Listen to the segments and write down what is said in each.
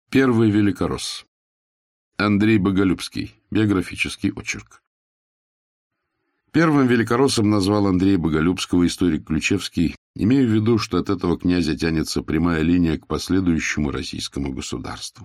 Первый великоросс. Андрей Боголюбский. Биографический очерк. Первым великороссом назвал Андрея Боголюбского историк Ключевский, имея в виду, что от этого князя тянется прямая линия к последующему российскому государству.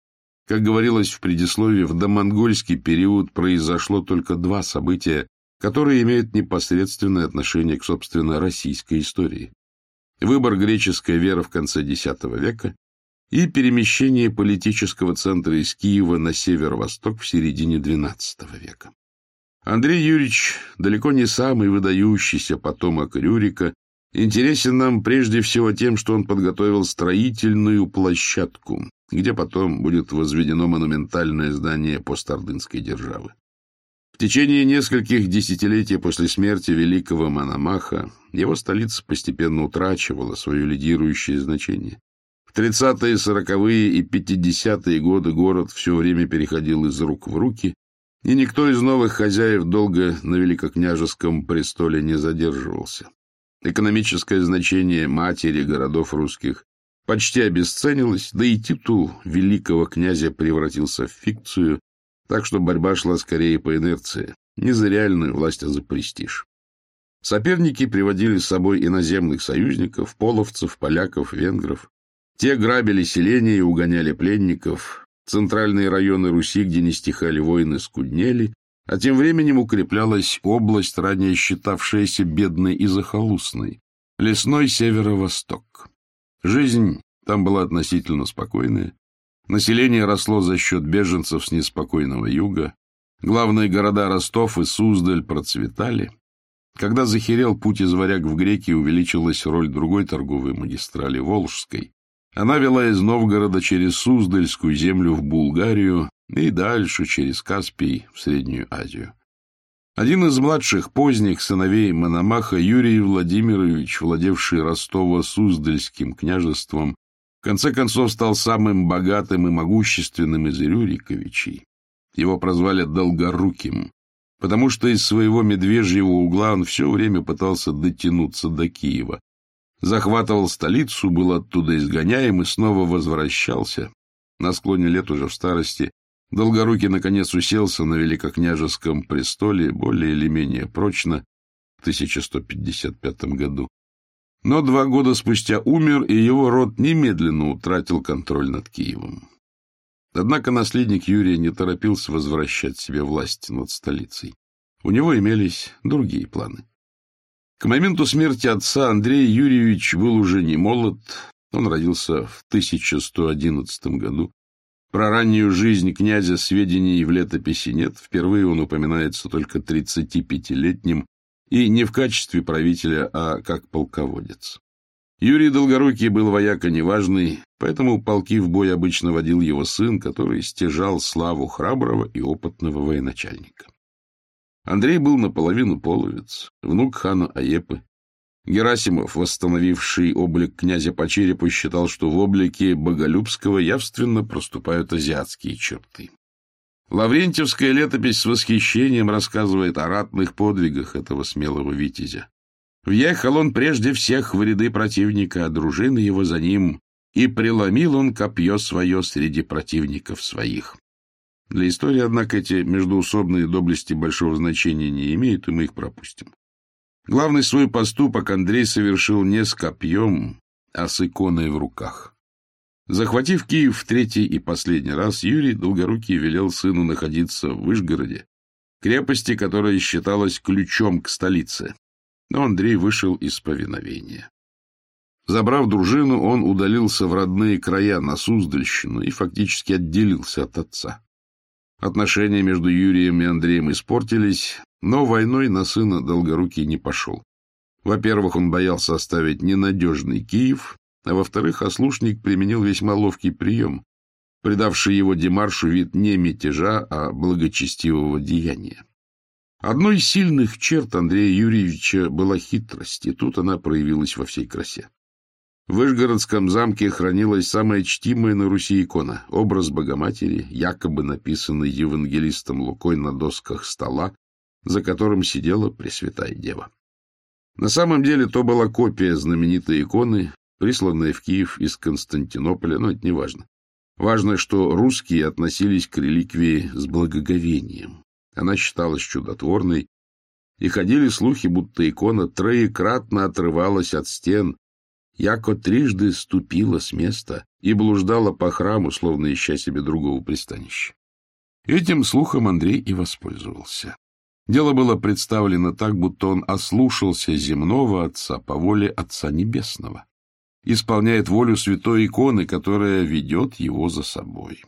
Как говорилось в предисловии, в домонгольский период произошло только два события, которые имеют непосредственное отношение к, собственно, российской истории. Выбор греческой веры в конце X века и перемещение политического центра из Киева на северо-восток в середине XII века. Андрей Юрьевич, далеко не самый выдающийся потомок Рюрика, интересен нам прежде всего тем, что он подготовил строительную площадку, где потом будет возведено монументальное здание постордынской державы. В течение нескольких десятилетий после смерти великого Мономаха его столица постепенно утрачивала свое лидирующее значение. В 30-е, 40-е и 50-е годы город все время переходил из рук в руки, и никто из новых хозяев долго на великокняжеском престоле не задерживался. Экономическое значение матери городов русских почти обесценилось, да и титул великого князя превратился в фикцию, так что борьба шла скорее по инерции, не за реальную власть, а за престиж. Соперники приводили с собой иноземных союзников, половцев, поляков, венгров. Те грабили селения и угоняли пленников. Центральные районы Руси, где не стихали войны, скуднели, а тем временем укреплялась область, ранее считавшаяся бедной и захолустной, лесной северо-восток. Жизнь там была относительно спокойная. Население росло за счет беженцев с неспокойного юга. Главные города Ростов и Суздаль процветали. Когда захерел путь из Варяг в Греки, увеличилась роль другой торговой магистрали Волжской. Она вела из Новгорода через Суздальскую землю в Булгарию и дальше через Каспий в Среднюю Азию. Один из младших поздних сыновей Мономаха, Юрий Владимирович, владевший Ростово-Суздальским княжеством, в конце концов стал самым богатым и могущественным из Рюриковичей. Его прозвали Долгоруким, потому что из своего медвежьего угла он все время пытался дотянуться до Киева. Захватывал столицу, был оттуда изгоняем и снова возвращался. На склоне лет уже в старости Долгорукий наконец уселся на великокняжеском престоле более или менее прочно в 1155 году. Но 2 года спустя умер, и его род немедленно утратил контроль над Киевом. Однако наследник Юрия не торопился возвращать себе власть над столицей. У него имелись другие планы. К моменту смерти отца Андрей Юрьевич был уже не молод, он родился в 1111 году. Про раннюю жизнь князя сведений в летописи нет, впервые он упоминается только 35-летним, и не в качестве правителя, а как полководец. Юрий Долгорукий был вояка неважный, поэтому полки в бой обычно водил его сын, который стяжал славу храброго и опытного военачальника. Андрей был наполовину половец, внук хана Аепы. Герасимов, восстановивший облик князя по черепу, считал, что в облике Боголюбского явственно проступают азиатские черты. Лаврентьевская летопись с восхищением рассказывает о ратных подвигах этого смелого витязя. Въехал он прежде всех в ряды противника, а дружины его за ним, и преломил он копье свое среди противников своих. Для истории, однако, эти междоусобные доблести большого значения не имеют, и мы их пропустим. Главный свой поступок Андрей совершил не с копьем, а с иконой в руках. Захватив Киев в 3-й и последний раз, Юрий Долгорукий велел сыну находиться в Вышгороде, крепости, которая считалась ключом к столице. Но Андрей вышел из повиновения. Забрав дружину, он удалился в родные края на Суздальщину и фактически отделился от отца. Отношения между Юрием и Андреем испортились, но войной на сына Долгорукий не пошел. Во-первых, он боялся оставить ненадежный Киев, а во-вторых, ослушник применил весьма ловкий прием, придавший его демаршу вид не мятежа, а благочестивого деяния. Одной из сильных черт Андрея Юрьевича была хитрость, и тут она проявилась во всей красе. В Вышгородском замке хранилась самая чтимая на Руси икона — образ Богоматери, якобы написанный евангелистом Лукой на досках стола, за которым сидела Пресвятая Дева. На самом деле то была копия знаменитой иконы, присланная в Киев из Константинополя, но это не важно. Важно, что русские относились к реликвии с благоговением. Она считалась чудотворной, и ходили слухи, будто икона троекратно отрывалась от стен, яко трижды ступила с места и блуждала по храму, словно ища себе другого пристанища. Этим слухом Андрей и воспользовался. Дело было представлено так, будто он ослушался земного отца по воле Отца Небесного, исполняет волю святой иконы, которая ведет его за собой.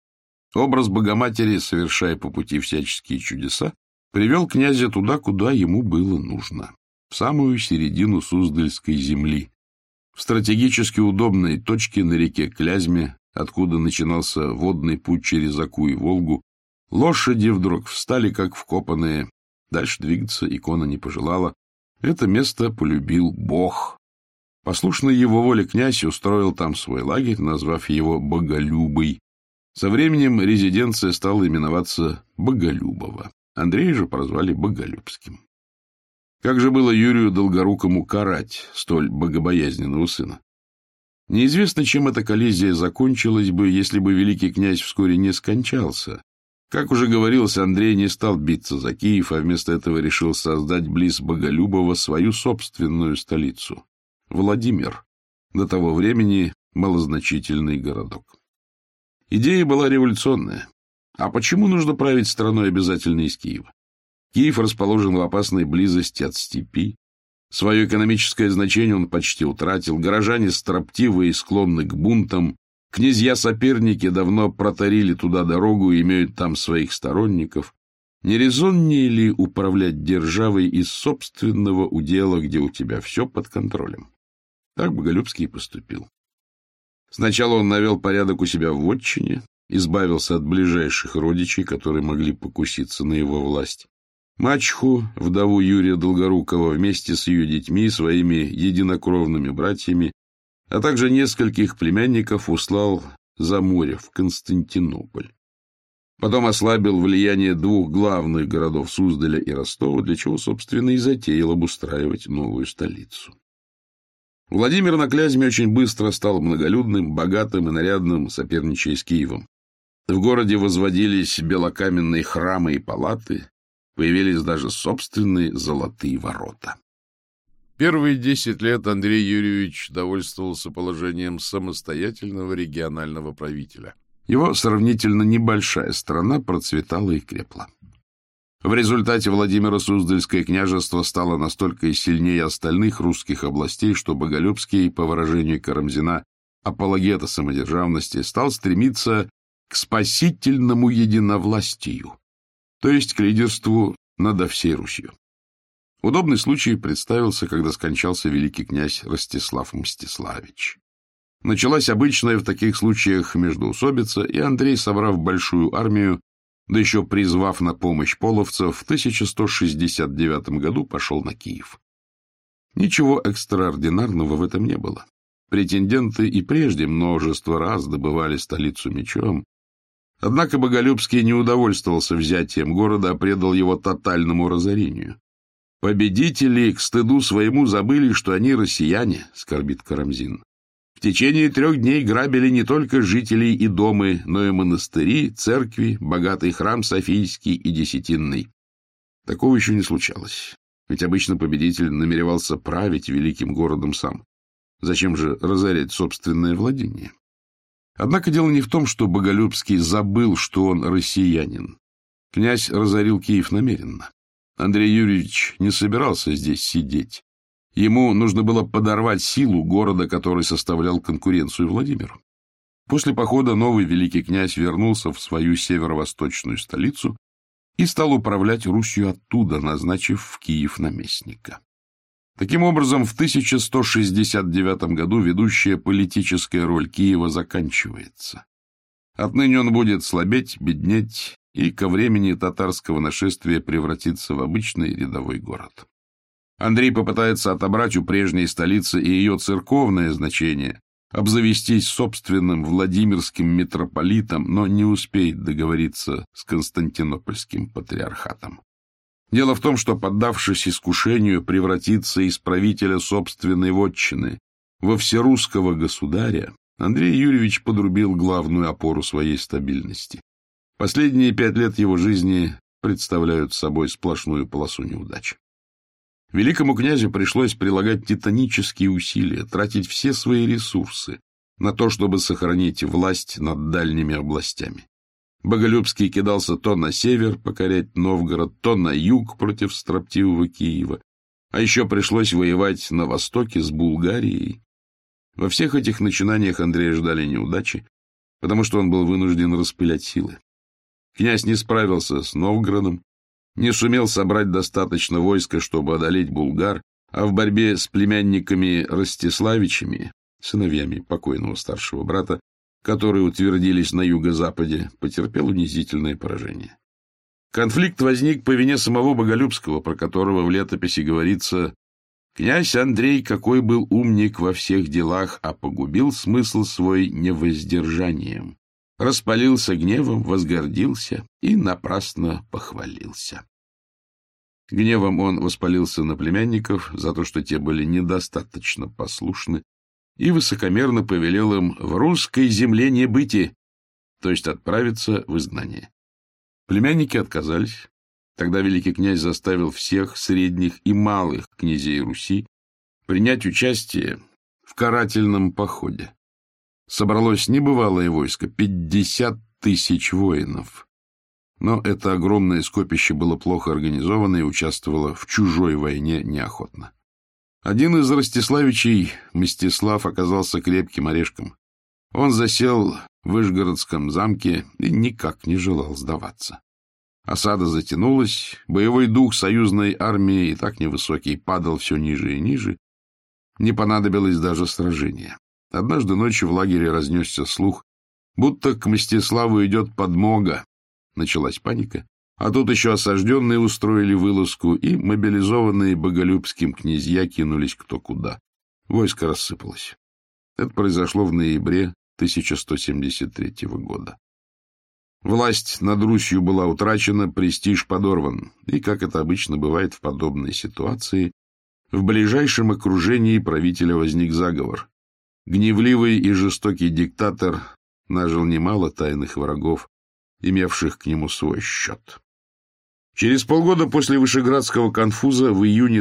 Образ Богоматери, совершая по пути всяческие чудеса, привел князя туда, куда ему было нужно, в самую середину Суздальской земли, в стратегически удобной точке на реке Клязьме, откуда начинался водный путь через Оку и Волгу. Лошади вдруг встали, как вкопанные. Дальше двигаться икона не пожелала. Это место полюбил Бог. Послушный его воле князь устроил там свой лагерь, назвав его Боголюбой. Со временем резиденция стала именоваться Боголюбово. Андрея же прозвали Боголюбским. Как же было Юрию Долгорукому карать столь богобоязненного сына? Неизвестно, чем эта коллизия закончилась бы, если бы великий князь вскоре не скончался. Как уже говорилось, Андрей не стал биться за Киев, а вместо этого решил создать близ Боголюбова свою собственную столицу — Владимир, до того времени малозначительный городок. Идея была революционная. А почему нужно править страной обязательно из Киева? Киев расположен в опасной близости от степи. Свое экономическое значение он почти утратил. Горожане строптивы и склонны к бунтам. Князья-соперники давно протарили туда дорогу и имеют там своих сторонников. Не резоннее ли управлять державой из собственного удела, где у тебя все под контролем? Так Боголюбский и поступил. Сначала он навел порядок у себя в вотчине, избавился от ближайших родичей, которые могли покуситься на его власть. Мачеху, вдову Юрия Долгорукова, вместе с ее детьми, своими единокровными братьями, а также нескольких племянников услал за море, в Константинополь. Потом ослабил влияние двух главных городов Суздаля и Ростова, для чего, собственно, и затеял обустраивать новую столицу. Владимир на Клязьме очень быстро стал многолюдным, богатым и нарядным, соперничая с Киевом. В городе возводились белокаменные храмы и палаты, появились даже собственные золотые ворота. Первые 10 лет Андрей Юрьевич довольствовался положением самостоятельного регионального правителя. Его сравнительно небольшая страна процветала и крепла. В результате Владимиро-Суздальское княжество стало настолько и сильнее остальных русских областей, что Боголюбский, по выражению Карамзина, апологета самодержавности, стал стремиться к спасительному единовластию, то есть к лидерству над всей Русью. Удобный случай представился, когда скончался великий князь Ростислав Мстиславич. Началась обычная в таких случаях междоусобица, и Андрей, собрав большую армию, да еще призвав на помощь половцев, в 1169 году пошел на Киев. Ничего экстраординарного в этом не было. Претенденты и прежде множество раз добывали столицу мечом. Однако Боголюбский не удовольствовался взятием города, а предал его тотальному разорению. «Победители к стыду своему забыли, что они россияне», — скорбит Карамзин. «В течение 3 дней грабили не только жителей и домы, но и монастыри, церкви, богатый храм Софийский и Десятинный». Такого еще не случалось, ведь обычно победитель намеревался править великим городом сам. Зачем же разорять собственное владение? Однако дело не в том, что Боголюбский забыл, что он россиянин. Князь разорил Киев намеренно. Андрей Юрьевич не собирался здесь сидеть. Ему нужно было подорвать силу города, который составлял конкуренцию Владимиру. После похода новый великий князь вернулся в свою северо-восточную столицу и стал управлять Русью оттуда, назначив в Киев наместника. Таким образом, в 1169 году ведущая политическая роль Киева заканчивается. Отныне он будет слабеть, беднеть и ко времени татарского нашествия превратиться в обычный рядовой город. Андрей попытается отобрать у прежней столицы и ее церковное значение, обзавестись собственным Владимирским митрополитом, но не успеет договориться с Константинопольским патриархатом. Дело в том, что, поддавшись искушению превратиться из правителя собственной вотчины во всерусского государя, Андрей Юрьевич подрубил главную опору своей стабильности. Последние 5 лет его жизни представляют собой сплошную полосу неудач. Великому князю пришлось прилагать титанические усилия, тратить все свои ресурсы на то, чтобы сохранить власть над дальними областями. Боголюбский кидался то на север покорять Новгород, то на юг против строптивого Киева, а еще пришлось воевать на востоке с Булгарией. Во всех этих начинаниях Андрея ждали неудачи, потому что он был вынужден распылять силы. Князь не справился с Новгородом, не сумел собрать достаточно войска, чтобы одолеть булгар, а в борьбе с племянниками Ростиславичами, сыновьями покойного старшего брата, которые утвердились на юго-западе, потерпел унизительное поражение. Конфликт возник по вине самого Боголюбского, про которого в летописи говорится: «Князь Андрей, какой был умник во всех делах, а погубил смысл свой невоздержанием. Распалился гневом, возгордился и напрасно похвалился». Гневом он воспалился на племянников за то, что те были недостаточно послушны, и высокомерно повелел им в русской земле не быти, то есть отправиться в изгнание. Племянники отказались. Тогда великий князь заставил всех средних и малых князей Руси принять участие в карательном походе. Собралось небывалое войско — 50 тысяч воинов. Но это огромное скопище было плохо организовано и участвовало в чужой войне неохотно. Один из Ростиславичей, Мстислав, оказался крепким орешком. Он засел в Вышгородском замке и никак не желал сдаваться. Осада затянулась, боевой дух союзной армии, и так невысокий, падал все ниже и ниже. Не понадобилось даже сражения. Однажды ночью в лагере разнесся слух, будто к Мстиславу идет подмога. Началась паника, а тут еще осажденные устроили вылазку, и мобилизованные Боголюбским князья кинулись кто куда. Войско рассыпалось. Это произошло в ноябре 1173 года. Власть над Русью была утрачена, престиж подорван, и, как это обычно бывает в подобной ситуации, в ближайшем окружении правителя возник заговор. Гневливый и жестокий диктатор нажил немало тайных врагов, имевших к нему свой счет. Через полгода после Вышеградского конфуза в июне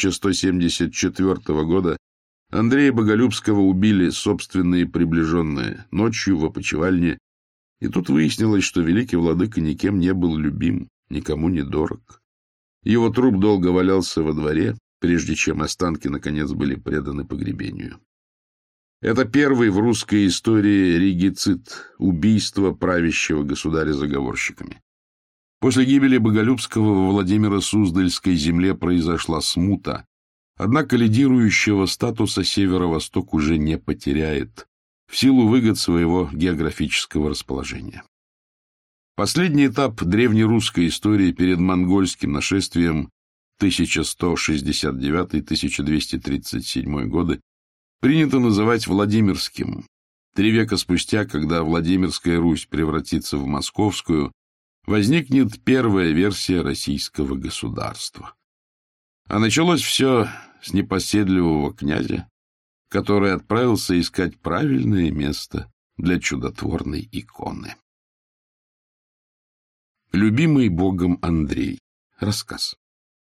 1174 года Андрея Боголюбского убили собственные приближенные ночью в опочивальне, и тут выяснилось, что великий владыка никем не был любим, никому не дорог. Его труп долго валялся во дворе, прежде чем останки, наконец, были преданы погребению. Это первый в русской истории регицид, убийство правящего государя заговорщиками. После гибели Боголюбского во Владимиро-Суздальской земле произошла смута, однако лидирующего статуса северо-восток уже не потеряет в силу выгод своего географического расположения. Последний этап древнерусской истории перед монгольским нашествием 1169-1237 годы принято называть Владимирским. 3 века спустя, когда Владимирская Русь превратится в Московскую, возникнет первая версия российского государства. А началось все с непоседливого князя, который отправился искать правильное место для чудотворной иконы. Любимый Богом Андрей. Рассказ.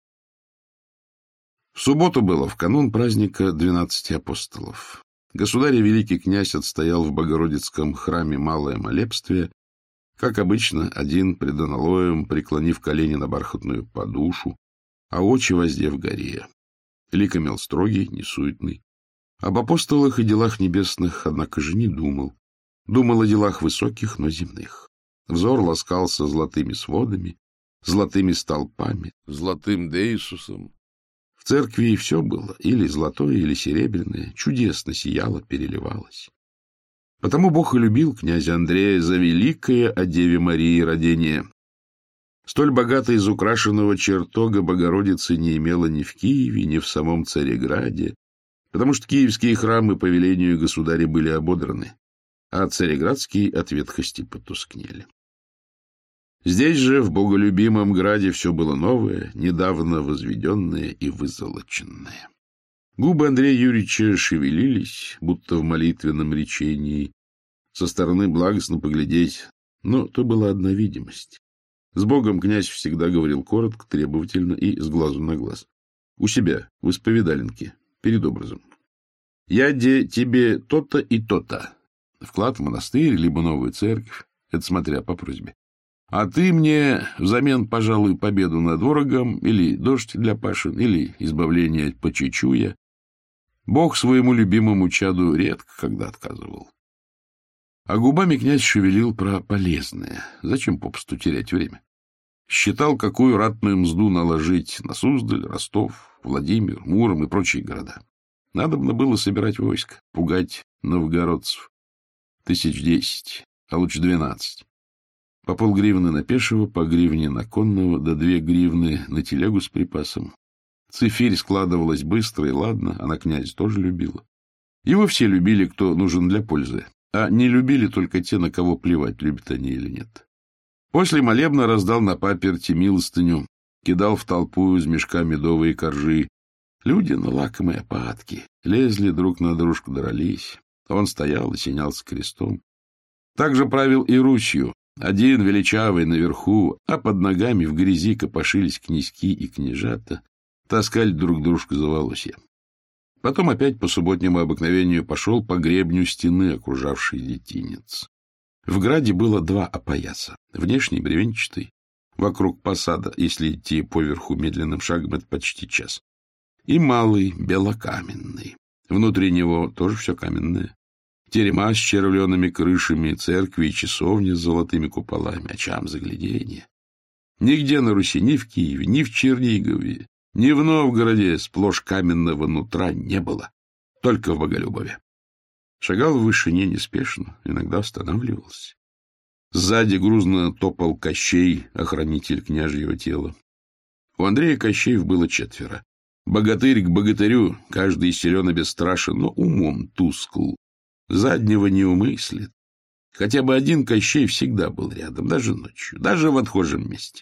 В субботу было, в канун праздника 12 апостолов. Государь и великий князь отстоял в Богородицком храме малое молебствие, как обычно, один пред аналоем, преклонив колени на бархатную подушу, а очи воздев горе. Лик имел строгий, несуетный. Об апостолах и делах небесных, однако же, не думал. Думал о делах высоких, но земных. Взор ласкался золотыми сводами, золотыми столпами, золотым деисусом. В церкви и все было, или золотое, или серебряное, чудесно сияло, переливалось. Потому Бог и любил князя Андрея за великое о Деве Марии родение. Столь богато изукрашенного чертога Богородицы не имела ни в Киеве, ни в самом Цареграде, потому что киевские храмы по велению государя были ободраны, а цареградские от ветхости потускнели. Здесь же, в боголюбимом граде, все было новое, недавно возведенное и вызолоченное. Губы Андрея Юрьевича шевелились, будто в молитвенном речении. Со стороны благостно поглядеть, но то была одна видимость. С Богом князь всегда говорил коротко, требовательно и с глазу на глаз. У себя, в исповедальнике, перед образом. «Я тебе то-то и то-то. Вклад в монастырь, либо новую церковь, это смотря по просьбе. А ты мне взамен, пожалуй, победу над ворогом, или дождь для пашин, или избавление от почечуя. Бог своему любимому чаду редко когда отказывал». А губами князь шевелил про полезное. Зачем попусту терять время? Считал, какую ратную мзду наложить на Суздаль, Ростов, Владимир, Муром и прочие города. Надобно было собирать войско, пугать новгородцев. 1010, а лучше 12. По полгривны на пешего, по гривне на конного, до 2 гривны на телегу с припасом. Цифирь складывалась быстро и ладно, она князь тоже любила. Его все любили, кто нужен для пользы, а не любили только те, на кого плевать, любят они или нет. После молебна раздал на паперти милостыню, кидал в толпу из мешка медовые коржи. Люди на лакомые падки лезли друг на дружку, дрались. Он стоял, осенялся крестом. Так же правил и Русью. Один величавый наверху, а под ногами в грязи копошились князьки и княжата, таскали друг дружку за волосья. Потом опять по субботнему обыкновению пошел по гребню стены, окружавшей детинец. В граде было 2 опояса. Внешний бревенчатый, вокруг посада, если идти поверху медленным шагом, это почти час. И малый, белокаменный. Внутри него тоже все каменное. Терема с червленными крышами, церкви и часовни с золотыми куполами, очам загляденье. Нигде на Руси, ни в Киеве, ни в Чернигове, ни в Новгороде сплошь каменного нутра не было, только в Боголюбове. Шагал в вышине неспешно, иногда останавливался. Сзади грузно топал Кощей, охранитель княжьего тела. У Андрея Кощеев было 4. Богатырь к богатырю, каждый силен и бесстрашен, но умом тускл. Заднего не умыслит. Хотя бы один Кощей всегда был рядом, даже ночью, даже в отхожем месте.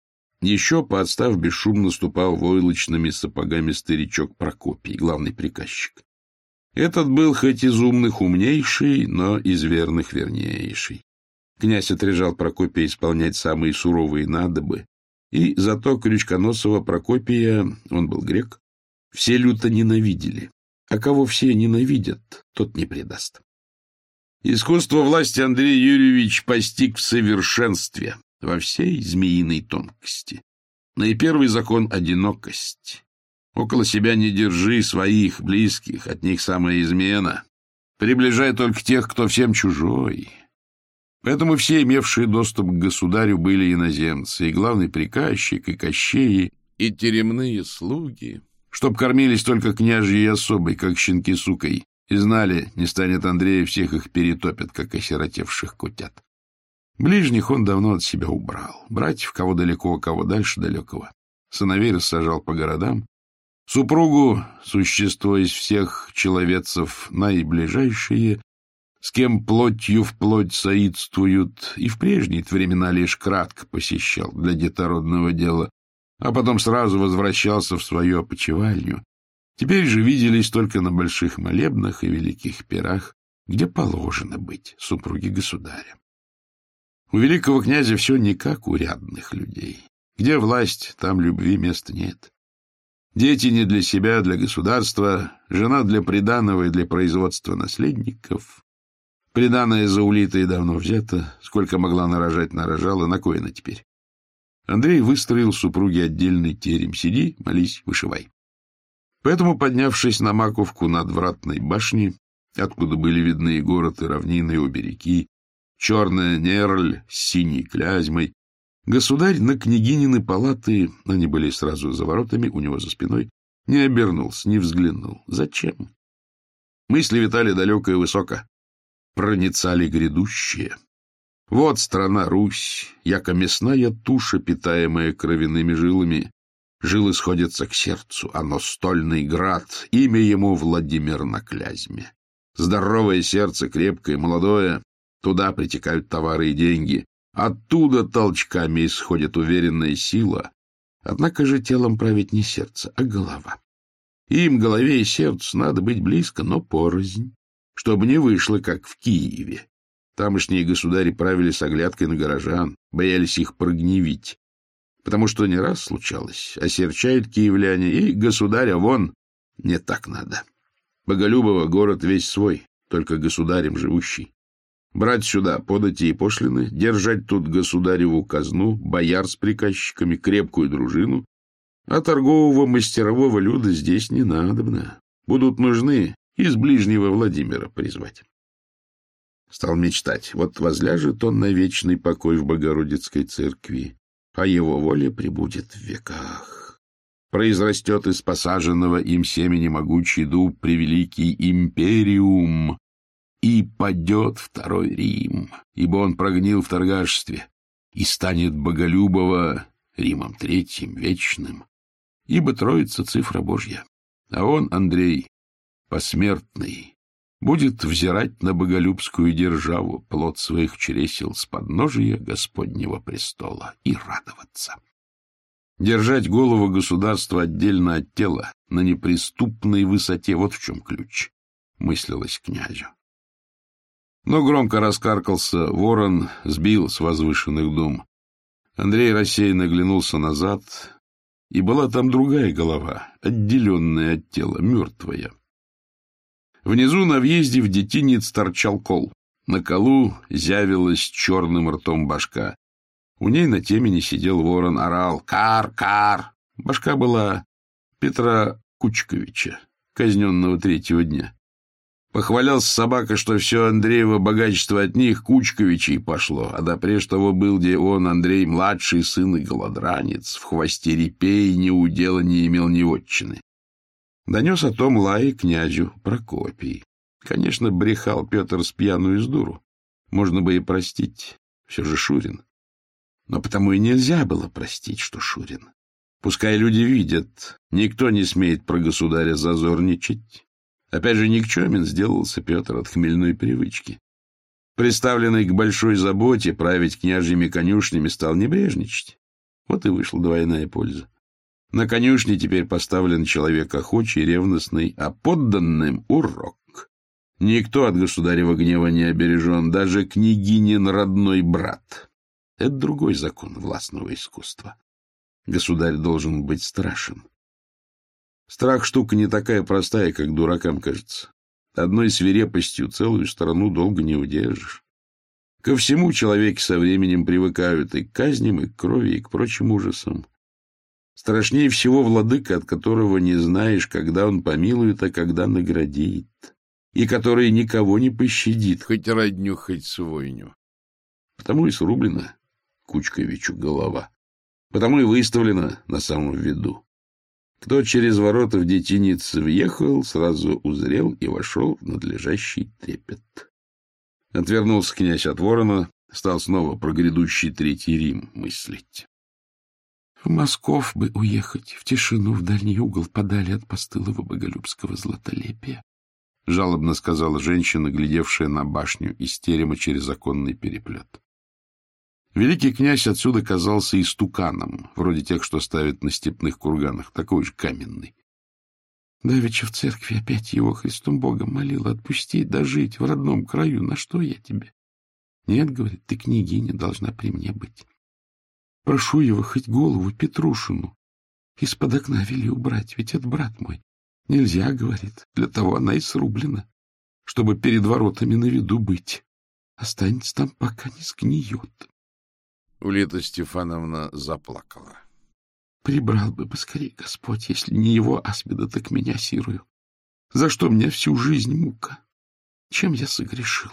Еще, поотстав, бесшумно ступал войлочными сапогами старичок Прокопий, главный приказчик. Этот был хоть из умных умнейший, но из верных вернейший. Князь отряжал Прокопия исполнять самые суровые надобы, и зато крючконосого Прокопия, он был грек, все люто ненавидели. А кого все ненавидят, тот не предаст. Искусство власти Андрей Юрьевич постиг в совершенстве, во всей змеиной тонкости. Наипервый закон — одинокость. Около себя не держи своих близких, от них самая измена. Приближай только тех, кто всем чужой. Поэтому все, имевшие доступ к государю, были иноземцы, и главный приказчик, и кощеи, и теремные слуги, чтоб кормились только княжьей особой, как щенки сукой, и знали, не станет Андрея, всех их перетопят, как осиротевших котят. Ближних он давно от себя убрал, братьев, кого далеко, кого дальше далекого. Сыновей рассажал по городам, супругу, существо из всех человецов наиближайшие, с кем плотью в плоть соидствуют, и в прежние времена лишь кратко посещал для детородного дела, а потом сразу возвращался в свою опочивальню. Теперь же виделись только на больших молебнах и великих пирах, где положено быть супруги государя. У великого князя все не как у рядных людей. Где власть, там любви места нет. Дети не для себя, для государства, жена для приданого и для производства наследников. Приданое за улитое давно взято, сколько могла нарожать, нарожала, на кое она теперь? Андрей выстроил супруге отдельный терем. Сиди, молись, вышивай. Поэтому, поднявшись на маковку надвратной башни, откуда были видны и город, и равнины, и обереки, черная Нерль с синей Клязьмой, государь на княгинины палаты, они были сразу за воротами, у него за спиной, не обернулся, не взглянул. Зачем? Мысли витали далеко и высоко, проницали грядущее. Вот страна Русь, яко мясная туша, питаемая кровяными жилами. Жилы сходятся к сердцу, оно стольный град, имя ему Владимир на Клязьме. Здоровое сердце, крепкое, молодое, туда притекают товары и деньги. Оттуда толчками исходит уверенная сила. Однако же телом правит не сердце, а голова. Им, голове и сердцу, надо быть близко, но порознь, чтобы не вышло, как в Киеве. Тамошние государи правили с оглядкой на горожан, боялись их прогневить, потому что не раз случалось, осерчают киевляне, и государя вон, не так надо. Боголюбово город весь свой, только государем живущий. Брать сюда подати и пошлины, держать тут государеву казну, бояр с приказчиками, крепкую дружину, а торгового мастерового люда здесь не надобно. Будут нужны из ближнего Владимира призвать. Стал мечтать, вот возляжет он на вечный покой в Богородицкой церкви, а его воля пребудет в веках. Произрастет из посаженного им семени могучий дуб превеликий империум, и падет второй Рим, ибо он прогнил в торгашестве, и станет Боголюбово Римом третьим вечным, ибо Троица цифра Божья, а он, Андрей, посмертный, будет взирать на боголюбскую державу, плод своих чресел с подножия Господнего престола, и радоваться. Держать голову государства отдельно от тела, на неприступной высоте, вот в чем ключ, мыслилось князю. Но громко раскаркался ворон, сбил с возвышенных дум. Андрей рассеянно оглянулся назад, и была там другая голова, отделенная от тела, мертвая. Внизу на въезде в детинец торчал кол. На колу зявилась черным ртом башка. У ней на темени сидел ворон, орал «Кар! Кар!». Башка была Петра Кучковича, казненного третьего дня. Похвалялся собака, что все Андреево богачество от них, Кучковичей, пошло, а допреж того был, где он, Андрей, младший сын и голодранец, в хвосте репей ни удела не имел ни вотчины. Донес о том лай князю Прокопий. Конечно, брехал Петр с пьяну из дуру. Можно бы и простить, все же Шурин. Но потому и нельзя было простить, что Шурин. Пускай люди видят, никто не смеет про государя зазорничать. Опять же, никчемен сделался Петр от хмельной привычки. Приставленный к большой заботе править княжьими конюшнями стал небрежничать. Вот и вышла двойная польза. На конюшне теперь поставлен человек охочий, ревностный, а подданным — урок. Никто от государева гнева не обережен, даже княгинин родной брат. Это другой закон властного искусства. Государь должен быть страшен. Страх — штука не такая простая, как дуракам кажется. Одной свирепостью целую страну долго не удержишь. Ко всему человеки со временем привыкают, и к казням, и к крови, и к прочим ужасам. Страшнее всего владыка, от которого не знаешь, когда он помилует, а когда наградит, и который никого не пощадит, хоть родню, хоть свойню. Потому и срублена Кучковичу голова, потому и выставлена на самом виду. Кто через ворота в детинец въехал, сразу узрел и вошел в надлежащий трепет. Отвернулся князь от ворона, стал снова про грядущий Третий Рим мыслить. В Москов бы уехать, в тишину, в дальний угол, подали от постылого боголюбского златолепия, — жалобно сказала женщина, глядевшая на башню из терема через оконный переплет. Великий князь отсюда казался истуканом, вроде тех, что ставят на степных курганах, такой же каменный. Давеча в церкви опять его Христом Богом молила: отпусти, дожить в родном краю, на что я тебе? Нет, говорит, ты княгиня, должна при мне быть. Прошу его хоть голову Петрушину из-под окна вели убрать, ведь это брат мой. Нельзя, говорит, для того она и срублена, чтобы перед воротами на виду быть. Останется там, пока не сгниет. Улита Стефановна заплакала. Прибрал бы поскорее Господь, если не его аспида, так меня сирую. За что мне всю жизнь мука? Чем я согрешил?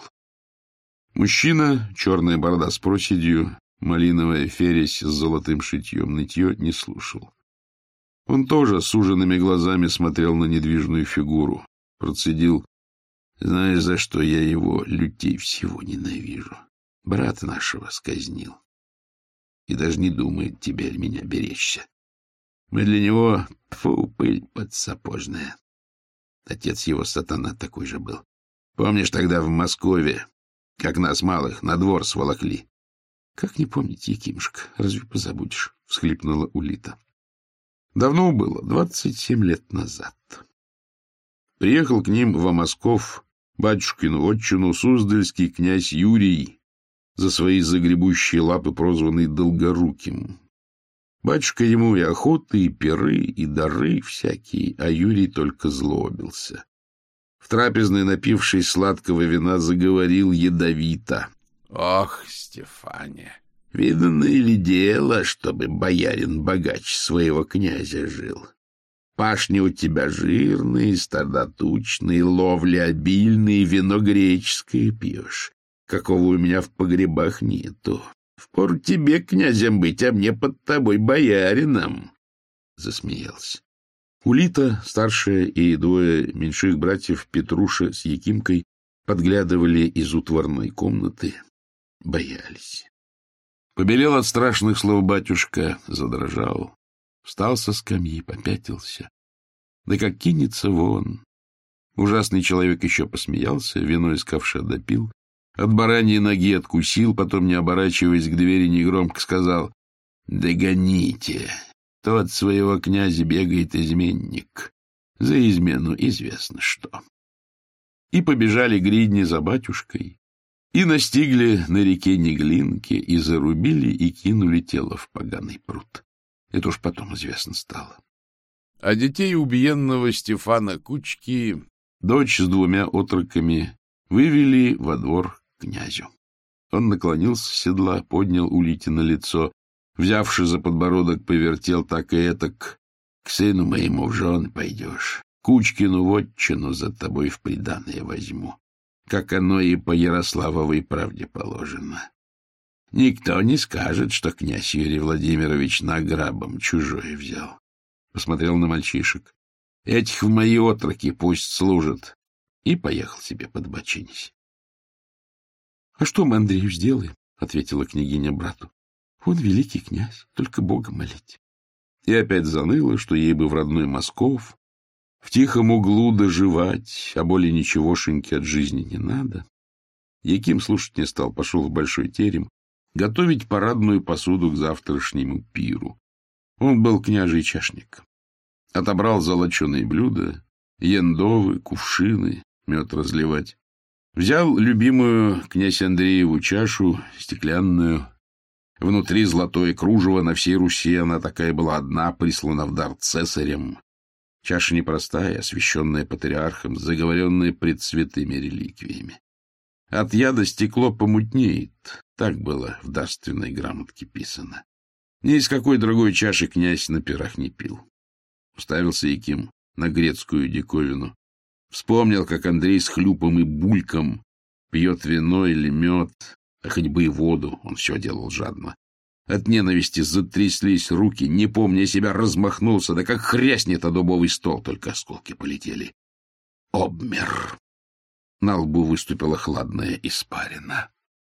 Мужчина, черная борода с проседью, малиновая фересь с золотым шитьем, нытье не слушал. Он тоже суженными глазами смотрел на недвижную фигуру, процедил: знаешь, за что я его лютей всего ненавижу? Брата нашего сказнил. И даже не думает теперь меня беречься. Мы для него, пыль подсапожная. Отец его, сатана, такой же был. Помнишь, тогда в Москве, как нас малых на двор сволокли? — Как не помнить, Якимушка, разве позабудешь? — всхлипнула Улита. Давно было, 27 лет назад. Приехал к ним в Москов, батюшкину отчину, суздальский князь Юрий, за свои загребущие лапы прозванный Долгоруким. Батюшка ему и охоты, и пиры, и дары всякие, а Юрий только злобился. В трапезной, напившись сладкого вина, заговорил ядовито. — Ох, Стефане, видано ли дело, чтобы боярин богач своего князя жил? Пашни у тебя жирные, стада тучные, ловли обильные, вино греческое пьешь, какого у меня в погребах нету. Впору тебе князем быть, а мне под тобой боярином. Засмеялся. Улита, старшая, и двое меньших братьев Петруша с Якимкой подглядывали из утварной комнаты, боялись. Побелел от страшных слов батюшка, задрожал, встал со скамьи, попятился. Да как кинется вон! Ужасный человек еще посмеялся, вино искавший допил, от бараньей ноги откусил, потом, не оборачиваясь к двери, негромко сказал: «Догоните! Тот своего князя бегает изменник. За измену известно что». И побежали гридни за батюшкой, и настигли на реке Неглинке, и зарубили, и кинули тело в поганый пруд. Это уж потом известно стало. А детей убиенного Стефана Кучки, дочь с двумя отроками, вывели во двор к князю. Он наклонился с седла, поднял Улитино лицо, взявши за подбородок, повертел так и этак. «К сыну моему в жены пойдешь, Кучкину вотчину за тобой в приданое возьму, как оно и по Ярославовой правде положено. Никто не скажет, что князь Юрий Владимирович награбом чужое взял». Посмотрел на мальчишек. «Этих в мои отроки пусть служат». И поехал себе подбочинись. — А что мы Андрею сделаем? — ответила княгиня брату. — Он великий князь, только Бога молить. И опять заныла, что ей бы в родной Москов, в тихом углу доживать, а более ничегошеньки от жизни не надо. Яким слушать не стал, пошел в большой терем готовить парадную посуду к завтрашнему пиру. Он был княжий чашник. Отобрал золоченые блюда, яндовы, кувшины, мед разливать. Взял любимую князь Андрееву чашу, стеклянную. Внутри золотое кружево, на всей Руси она такая была одна, прислана в дар цесарем. Чаша непростая, освященная патриархом, заговоренная пред святыми реликвиями. От яда стекло помутнеет, так было в дарственной грамотке писано. Ни из какой другой чаши князь на пирах не пил. Уставился Яким на грецкую диковину. Вспомнил, как Андрей с хлюпом и бульком пьет вино или мед, а хоть бы и воду, он все делал жадно. От ненависти затряслись руки, не помня себя, размахнулся, да как хряснет о дубовый стол, только осколки полетели. Обмер. На лбу выступила хладная испарина.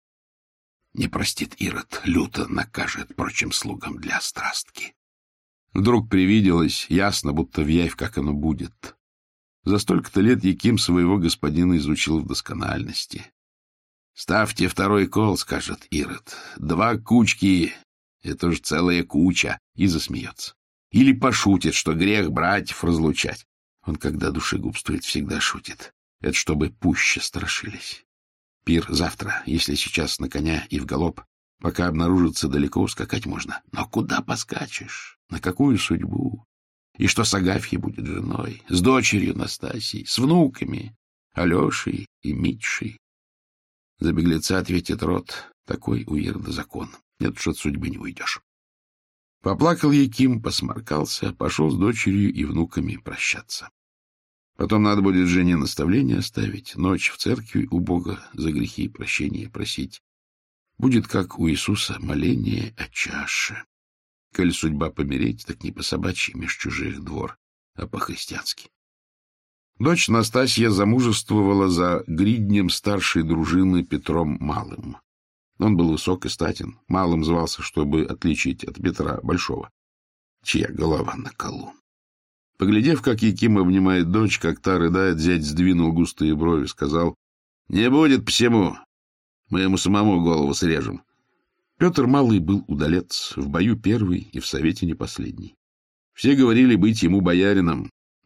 Не простит Ирод, люто накажет прочим слугам для острастки. Вдруг привиделось, ясно, будто вявь, как оно будет. За столько-то лет Яким своего господина изучил в доскональности. «Ставьте второй кол», — скажет Ирод. «2 кучки — это уж целая куча», — и засмеется. Или пошутит, что грех братьев разлучать. Он, когда душегубствует, всегда шутит. Это чтобы пуще страшились. Пир завтра, если сейчас на коня и в галоп. Пока обнаружится, далеко ускакать можно. Но куда поскачешь? На какую судьбу? И что с Агафьей будет женой? С дочерью Настасьей? С внуками? Алешей и Митшей? За беглеца ответит род. Такой у Ирода закон. Нет уж, от судьбы не уйдешь. Поплакал Яким, посморкался, пошел с дочерью и внуками прощаться. Потом надо будет жене наставление оставить, ночь в церкви у Бога за грехи и прощения просить. Будет, как у Иисуса, моление о чаше. Коль судьба помереть, так не по-собачьи меж чужих двор, а по-христиански. Дочь Настасья замужествовала за гриднем старшей дружины Петром Малым. Он был высок и статен, Малым звался, чтобы отличить от Петра Большого, чья голова на колу. Поглядев, как Яким обнимает дочь, как та рыдает, зять сдвинул густые брови, сказал: «Не будет всему, мы ему самому голову срежем». Петр Малый был удалец, в бою первый и в совете не последний. Все говорили быть ему боярином,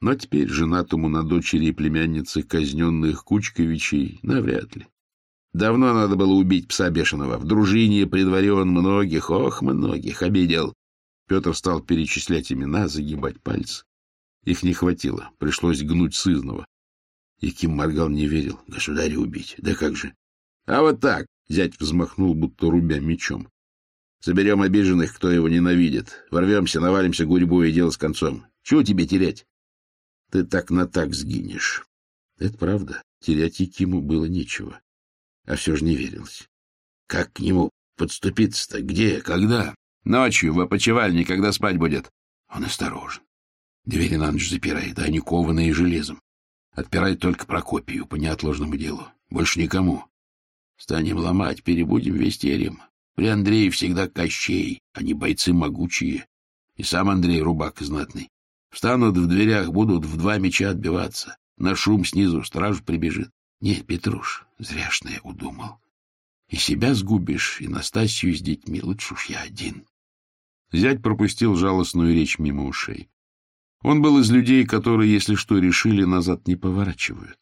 Но теперь женатому на дочери и племяннице казненных Кучковичей навряд ли. Давно надо было убить пса бешеного. В дружине при дворе он многих, многих обидел. Петр стал перечислять имена, загибать пальцы. Их не хватило, пришлось гнуть сызнова. Яким моргал, не верил. Государя убить, да как же? А вот так, зять взмахнул, будто рубя мечом. Соберем обиженных, кто его ненавидит. Ворвемся, навалимся гурьбой, и дело с концом. Чего тебе терять? Ты так на так сгинешь. Это правда, терять Якиму было нечего. А все же не верилось. Как к нему подступиться-то? Где? Когда? Ночью, в опочивальне, когда спать будет. Он осторожен. Двери на ночь запирает, да они кованые железом. Отпирает только Прокопию по неотложному делу. Больше никому. Станем ломать, перебудем весь терем. При Андрее всегда Кощей, они бойцы могучие. И сам Андрей рубак знатный. Встанут в дверях, будут в 2 меча отбиваться. На шум снизу стражу прибежит. Нет, Петруш, зряшно я удумал. И себя сгубишь, и Настасью с детьми. Лучше уж я один. Зять пропустил жалостную речь мимо ушей. Он был из людей, которые, если что решили, назад не поворачивают.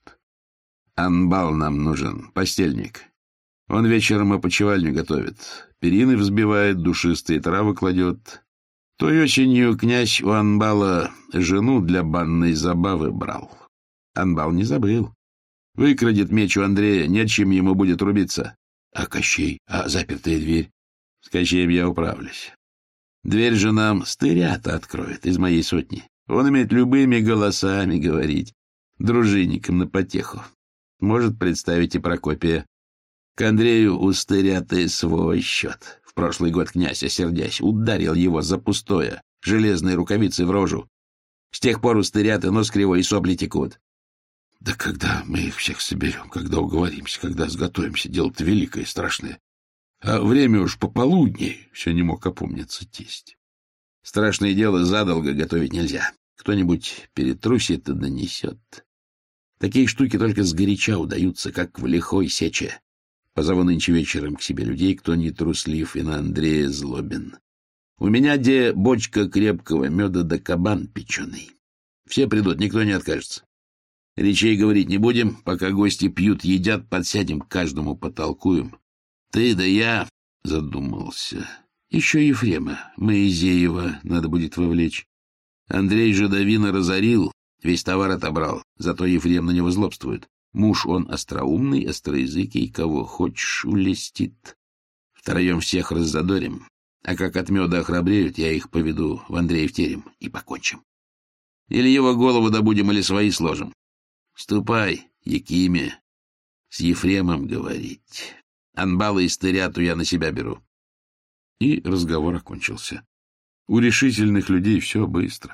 Анбал нам нужен, постельник. Он вечером опочивальню готовит, перины взбивает, душистые травы кладет. Той осенью князь у Анбала жену для банной забавы брал. Анбал не забыл. Выкрадет меч у Андрея, нечем ему будет рубиться. А Кощей? А запертая дверь? С Кощеем я управлюсь. Дверь же нам стырята откроет из моей сотни. Он умеет любыми голосами говорить, дружинникам на потеху. Может представить и Прокопия. К Андрею у стыряты свой счет. В прошлый год князь, осердясь, ударил его за пустое, железной рукавицей в рожу. С тех пор у стыряты нос кривой и сопли текут. Да когда мы их всех соберем, когда уговоримся, когда сготовимся, дело-то великое и страшное. А время уж пополудни, все не мог опомниться тесть. Страшное дело задолго готовить нельзя. Кто-нибудь перетрусит и донесет. Такие штуки только сгоряча удаются, как в лихой сече. Позову нынче вечером к себе людей, кто не труслив и на Андрея злобен. У меня где бочка крепкого меда да кабан печеный. Все придут, никто не откажется. Речей говорить не будем, пока гости пьют, едят, подсядем, к каждому потолкуем. Ты да я, задумался. Еще Ефрема, Моисеева, надо будет вовлечь. Андрей же Давина разорил, весь товар отобрал, зато Ефрем на него злобствует. Муж он остроумный, остроязыкий, кого хочешь улестит. Втроем всех раззадорим, а как от меда охрабреют, я их поведу в Андреев терем и покончим. Или его голову добудем, или свои сложим. Ступай, Якиме, с Ефремом говорить. Анбала и стыряту я на себя беру. И разговор окончился. У решительных людей все быстро.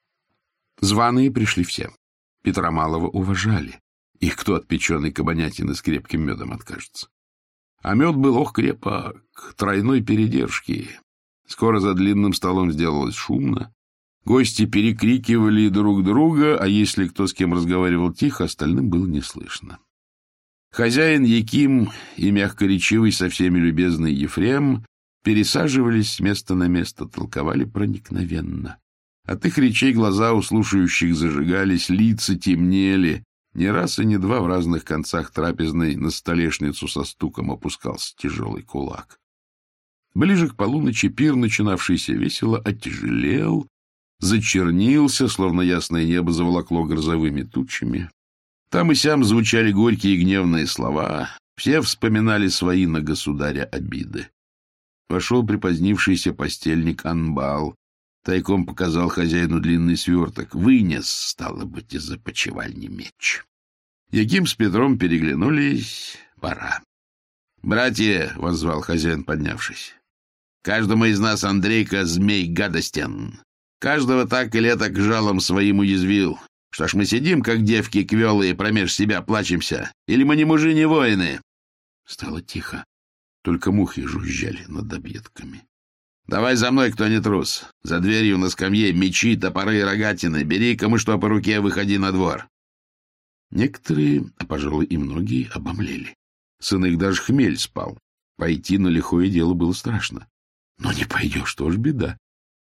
Званые пришли все. Петра Малого уважали. Их кто от печеной кабанятины с крепким медом откажется? А мед был, крепок, тройной передержки. Скоро за длинным столом сделалось шумно. Гости перекрикивали друг друга, а если кто с кем разговаривал тихо, остальным было не слышно. Хозяин Яким и мягкоречивый, со всеми любезный Ефрем пересаживались с места на место, толковали проникновенно. От их речей глаза у слушающих зажигались, лица темнели. Не раз и не два в разных концах трапезной на столешницу со стуком опускался тяжелый кулак. Ближе к полуночи пир, начинавшийся весело, оттяжелел, зачернился, словно ясное небо заволокло грозовыми тучами. Там и сям звучали горькие и гневные слова. Все вспоминали свои на государя обиды. Вошел припозднившийся постельник Анбал. Тайком показал хозяину длинный сверток. Вынес, стало быть, из опочивальни меч. Яким с Петром переглянулись. Пора. — Братья, — воззвал хозяин, поднявшись, — каждому из нас Андрейка змей гадостен. Каждого так или этак жалом своим уязвил. Что ж мы сидим, как девки квелые, промеж себя плачемся? Или мы не мужи, не воины? Стало тихо. Только мухи жужжали над объедками. Давай за мной, кто не трус. За дверью на скамье мечи, топоры и рогатины. Бери, кому что по руке, выходи на двор. Некоторые, а, пожалуй, и многие, обомлели. С иных даже хмель спал. Пойти на лихое дело было страшно. Но не пойдешь, что ж беда.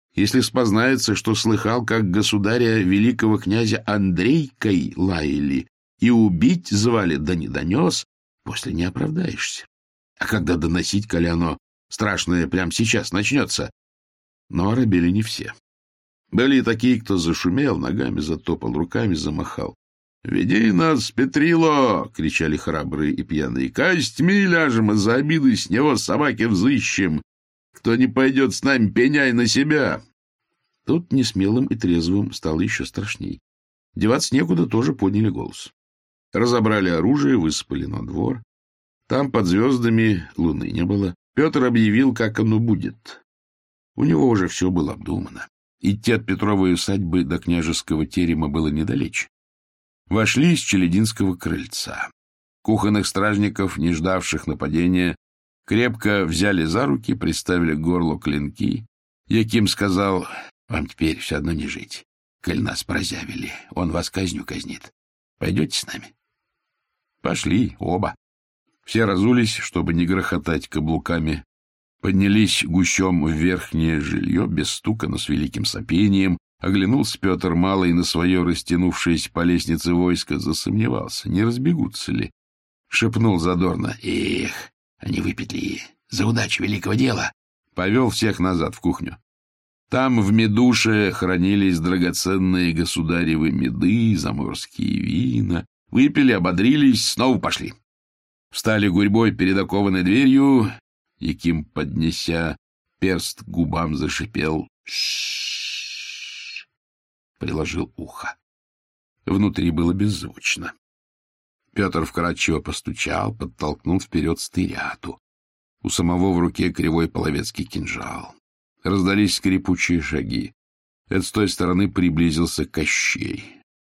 Если спознается, что слыхал, как государя великого князя Андрейкой лаяли и убить звали, да не донес, после не оправдаешься. А когда доносить, коли оно страшное прямо сейчас начнется? Но оробели не все. Были и такие, кто зашумел, ногами затопал, руками замахал. «Веди нас, Петрило!» — кричали храбрые и пьяные. «Костьми ляжем, а за обиды с него собаки взыщем! Кто не пойдет с нами, пеняй на себя!» Тут несмелым и трезвым стало еще страшней. Деваться некуда, тоже подняли голос. Разобрали оружие, высыпали на двор. Там под звездами луны не было. Петр объявил, как оно будет. У него уже все было обдумано. Идти от Петровой усадьбы до княжеского терема было недалече. Вошли с Челядинского крыльца. Кухонных стражников, не ждавших нападения, крепко взяли за руки, приставили к горлу клинки. Яким сказал: «Вам теперь все одно не жить. Коль нас прозявили, он вас казнью казнит. Пойдете с нами?» Пошли оба. Все разулись, чтобы не грохотать каблуками, поднялись гущом в верхнее жилье, без стука, но с великим сопением. Оглянулся Петр Малый на свое растянувшееся по лестнице войско, засомневался, не разбегутся ли. Шепнул задорно: «Эх, они выпетли за удачу великого дела!» Повел всех назад в кухню. Там в медуше хранились драгоценные государевы меды, заморские вина. Выпили, ободрились, снова пошли. Встали гурьбой перед окованной дверью. Яким, поднеся перст к губам, зашипел: «Ш-ш-ш!» Приложил ухо. Внутри было беззвучно. Петр вкратчиво постучал, подтолкнул вперед стыряту. У самого в руке кривой половецкий кинжал. Раздались скрипучие шаги. Это с той стороны приблизился Кощей.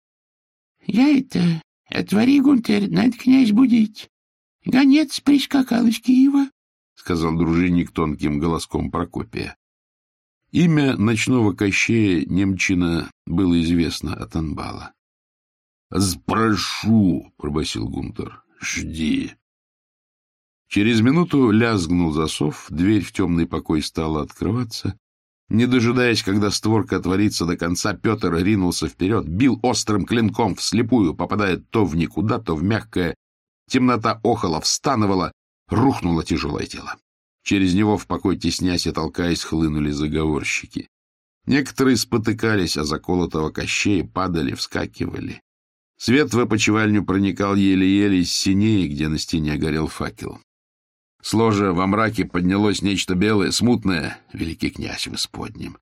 — Я это... Отвори, Гунтер, надо князь будить. Гонец прискакал из Киева, — сказал дружинник тонким голоском Прокопия. Имя ночного Кощея немчина было известно от Анбала. — Спрошу, — пробасил Гунтер, — жди. Через минуту лязгнул засов, дверь в темный покой стала открываться. Не дожидаясь, когда створка отворится до конца, Петр ринулся вперед, бил острым клинком вслепую, попадая то в никуда, то в мягкое. Темнота охала, встанывала, рухнуло тяжелое тело. Через него в покой, теснясь и толкаясь, хлынули заговорщики. Некоторые спотыкались о заколотого Кощея, падали, вскакивали. Свет в опочивальню проникал еле-еле из синей, где на стене горел факел. С ложа во мраке поднялось нечто белое, смутное. Великий князь в исподнем.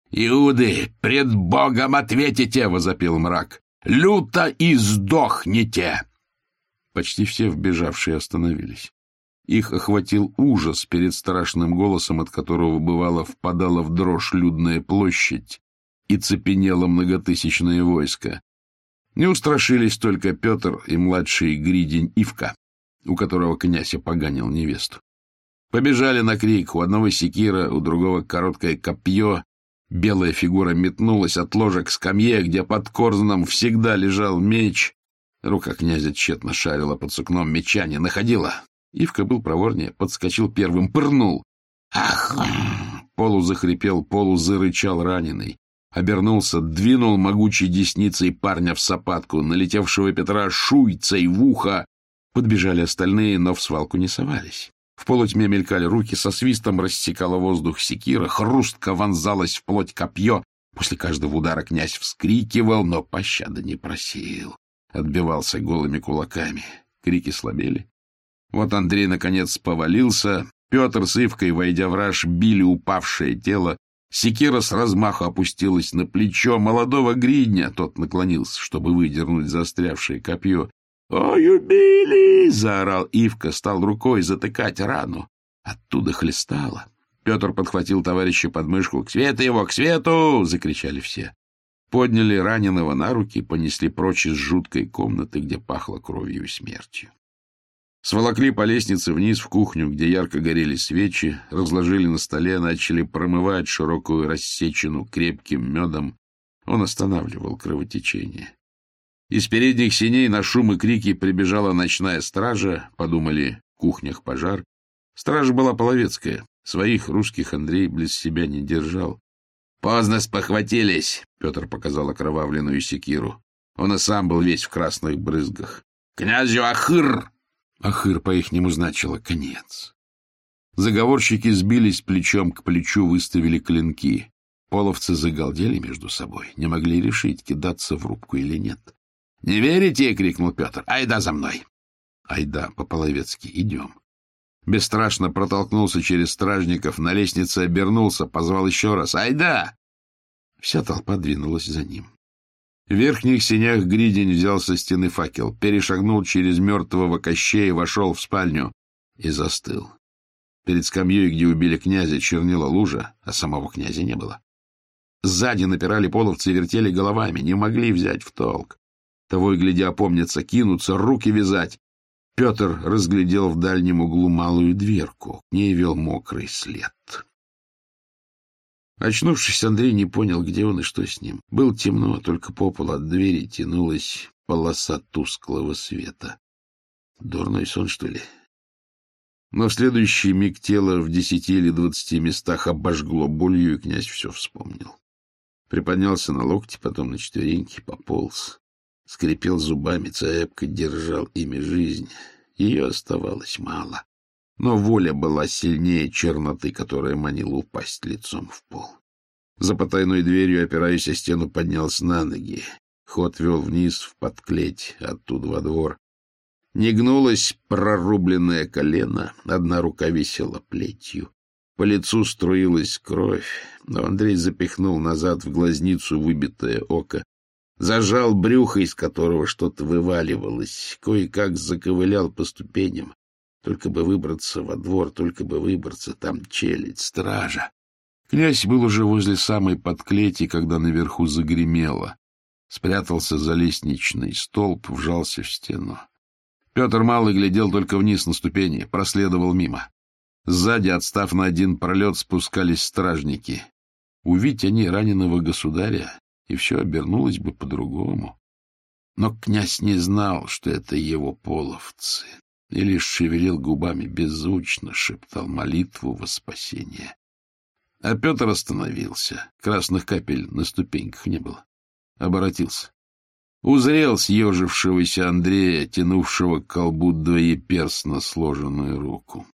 «Иуды, пред Богом ответите!» — возопил мрак. «Люто и сдохните!» Почти все вбежавшие остановились. Их охватил ужас перед страшным голосом, от которого, бывало, впадала в дрожь людная площадь и цепенело многотысячное войско. Не устрашились только Петр и младший Гридень Ивка, у которого князь опоганил невесту. Побежали на крик, у одного секира, у другого короткое копье. Белая фигура метнулась от ложа к скамье, где под корзном всегда лежал меч. Рука князя тщетно шарила под сукном меча, не находила. Ивка был проворнее, подскочил первым, пырнул. «Ах!» Полузахрипел, полузарычал раненый. Обернулся, двинул могучей десницей парня в сапатку, налетевшего Петра шуйцей в ухо. Подбежали остальные, но в свалку не совались. В полутьме мелькали руки, со свистом рассекала воздух секира, хрустко вонзалась в плоть копье. После каждого удара князь вскрикивал, но пощады не просил. Отбивался голыми кулаками. Крики слабели. Вот Андрей, наконец, повалился. Петр с Ивкой, войдя в раж, били упавшее тело. Секира с размаху опустилась на плечо молодого Гридня. Тот наклонился, чтобы выдернуть застрявшее копье. «Ой, убили!» — заорал Ивка, стал рукой затыкать рану. Оттуда хлестало. Петр подхватил товарища под мышку. «К свету его, к свету!» — закричали все. Подняли раненого на руки, понесли прочь из жуткой комнаты, где пахло кровью и смертью. Сволокли по лестнице вниз в кухню, где ярко горели свечи, разложили на столе, начали промывать широкую рассечину крепким медом. Он останавливал кровотечение. Из передних сеней на шум и крики прибежала ночная стража, подумали, в кухнях пожар. Стража была половецкая, своих русских Андрей близ себя не держал. Поздно спохватились, — Петр показал окровавленную секиру. Он и сам был весь в красных брызгах. Князю Ахыр! Ахыр по-ихнему значило конец. Заговорщики сбились плечом к плечу, выставили клинки. Половцы загалдели между собой, не могли решить, кидаться в рубку или нет. — Не верите? — крикнул Петр. — Айда за мной! Айда, по-половецки, идем. Бесстрашно протолкнулся через стражников, на лестнице обернулся, позвал еще раз. «Айда!» Вся толпа двинулась за ним. В верхних сенях Гридень взял со стены факел, перешагнул через мертвого Кощея, вошел в спальню и застыл. Перед скамьей, где убили князя, чернела лужа, а самого князя не было. Сзади напирали половцы и вертели головами, не могли взять в толк. Того и гляди опомнятся, кинутся, руки вязать. Петр разглядел в дальнем углу малую дверку. К ней вел мокрый след. Очнувшись, Андрей не понял, где он и что с ним. Было темно, только по полу от двери тянулась полоса тусклого света. Дурной сон, что ли? Но в следующий миг тело в 10 или 20 местах обожгло болью, и князь все вспомнил. Приподнялся на локти, потом на четвереньки пополз. Скрипел зубами, цепко держал ими жизнь. Ее оставалось мало. Но воля была сильнее черноты, которая манила упасть лицом в пол. За потайной дверью, опираясь о стену, поднялся на ноги. Ход вел вниз в подклеть, оттуда во двор. Не гнулось прорубленное колено, одна рука висела плетью. По лицу струилась кровь, но Андрей запихнул назад в глазницу выбитое око. Зажал брюхо, из которого что-то вываливалось, кое-как заковылял по ступеням. Только бы выбраться во двор, только бы выбраться, там челядь, стража. Князь был уже возле самой подклети, когда наверху загремело. Спрятался за лестничный столб, вжался в стену. Петр Малый глядел только вниз на ступени, проследовал мимо. Сзади, отстав на один пролет, спускались стражники. Увидеть они раненого государя, и все обернулось бы по-другому. Но князь не знал, что это его половцы, и лишь шевелил губами беззвучно, шептал молитву во спасение. А Петр остановился. Красных капель на ступеньках не было. Оборотился. Узрел съежившегося Андрея, тянувшего к колбу двоеперстно сложенную руку.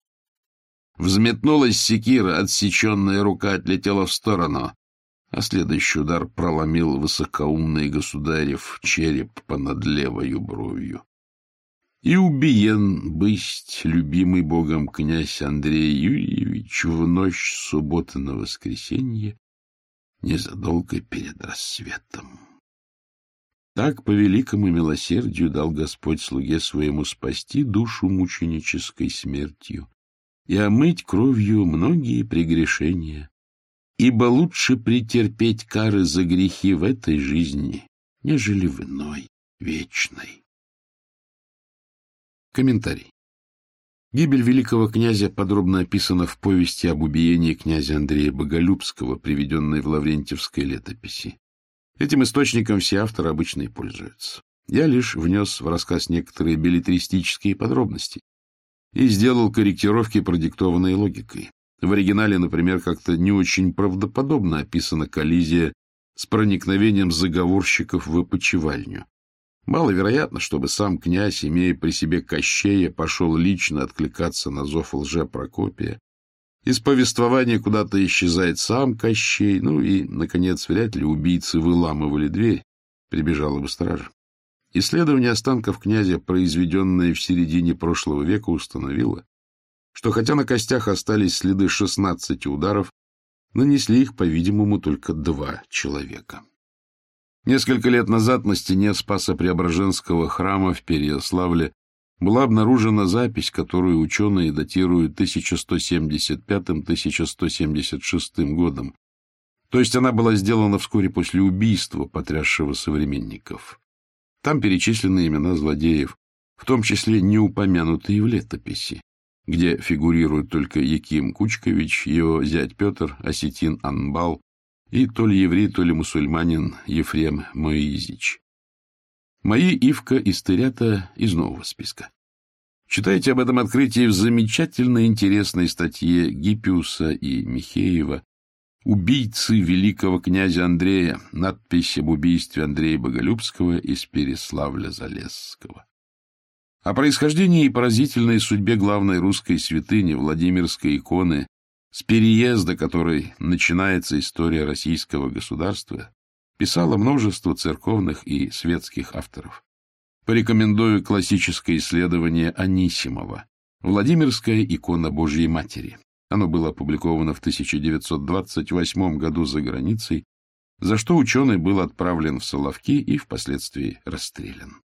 Взметнулась секира, отсеченная рука отлетела в сторону, а следующий удар проломил высокоумный государев череп понад левою бровью. И убиен бысть любимый богом князь Андрей Юрьевич в ночь с субботы на воскресенье, незадолго перед рассветом. Так по великому милосердию дал Господь слуге своему спасти душу мученической смертью и омыть кровью многие прегрешения, ибо лучше претерпеть кары за грехи в этой жизни, нежели в иной, вечной. Комментарий. Гибель великого князя подробно описана в повести об убиении князя Андрея Боголюбского, приведенной в Лаврентьевской летописи. Этим источником все авторы обычно и пользуются. Я лишь внес в рассказ некоторые беллетристические подробности и сделал корректировки, продиктованные логикой. В оригинале, например, как-то не очень правдоподобно описана коллизия с проникновением заговорщиков в опочивальню. Маловероятно, чтобы сам князь, имея при себе Кощея, пошел лично откликаться на зов лже-Прокопия. Из повествования куда-то исчезает сам Кощей, ну и, наконец, вряд ли убийцы выламывали дверь, прибежала бы стража. Исследование останков князя, произведенное в середине прошлого века, установило, что хотя на костях остались следы 16 ударов, нанесли их, по-видимому, только 2 человека. Несколько лет назад на стене Спасо-Преображенского храма в Переяславле была обнаружена запись, которую ученые датируют 1175-1176 годом. То есть она была сделана вскоре после убийства, потрясшего современников. Там перечислены имена злодеев, в том числе не упомянутые в летописи, где фигурируют только Яким Кучкович, его зять Петр, осетин Анбал и то ли еврей, то ли мусульманин Ефрем Моизич. Мои Ивка и Стырята из нового списка. Читайте об этом открытии в замечательно интересной статье Гиппиуса и Михеева убийцы великого князя Андрея, надпись об убийстве Андрея Боголюбского из Переславля-Залесского. О происхождении и поразительной судьбе главной русской святыни Владимирской иконы, с переезда которой начинается история российского государства, писало множество церковных и светских авторов. Порекомендую классическое исследование Анисимова «Владимирская икона Божьей Матери». Оно было опубликовано в 1928 году за границей, за что ученый был отправлен в Соловки и впоследствии расстрелян.